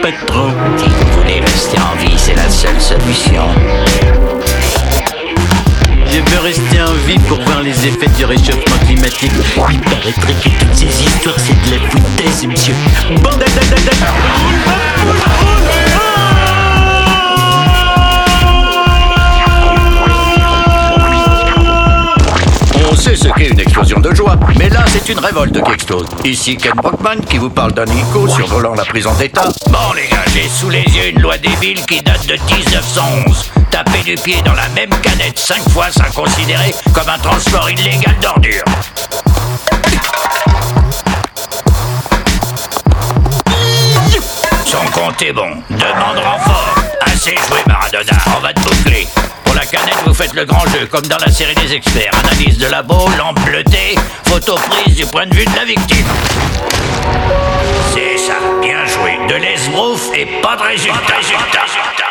pas trop. Si vous voulez rester en vie, c'est la seule solution. Je veux rester en vie pour voir les effets du réchauffement climatique. Il paraîtrait que toutes ces histoires, c'est de la foutaise, monsieur. On sait ce qu'est une explosion de joie, mais là c'est une révolte qui explose. Ici Ken Brockman qui vous parle d'un hélico survolant la prison d'État. Bon les gars, j'ai sous les yeux une loi débile qui date de 1911. Taper du pied dans la même canette 5 fois sera considéré comme un transport illégal d'ordures. Son compte est bon, demande renfort. Assez joué Maradona, on va te boucler. Pour la canette, vous faites le grand jeu, comme dans la série des experts. Analyse de labo, lampe bleutée, photo prise du point de vue de la victime. C'est ça, bien joué. De l'esbrouf et pas de résultat.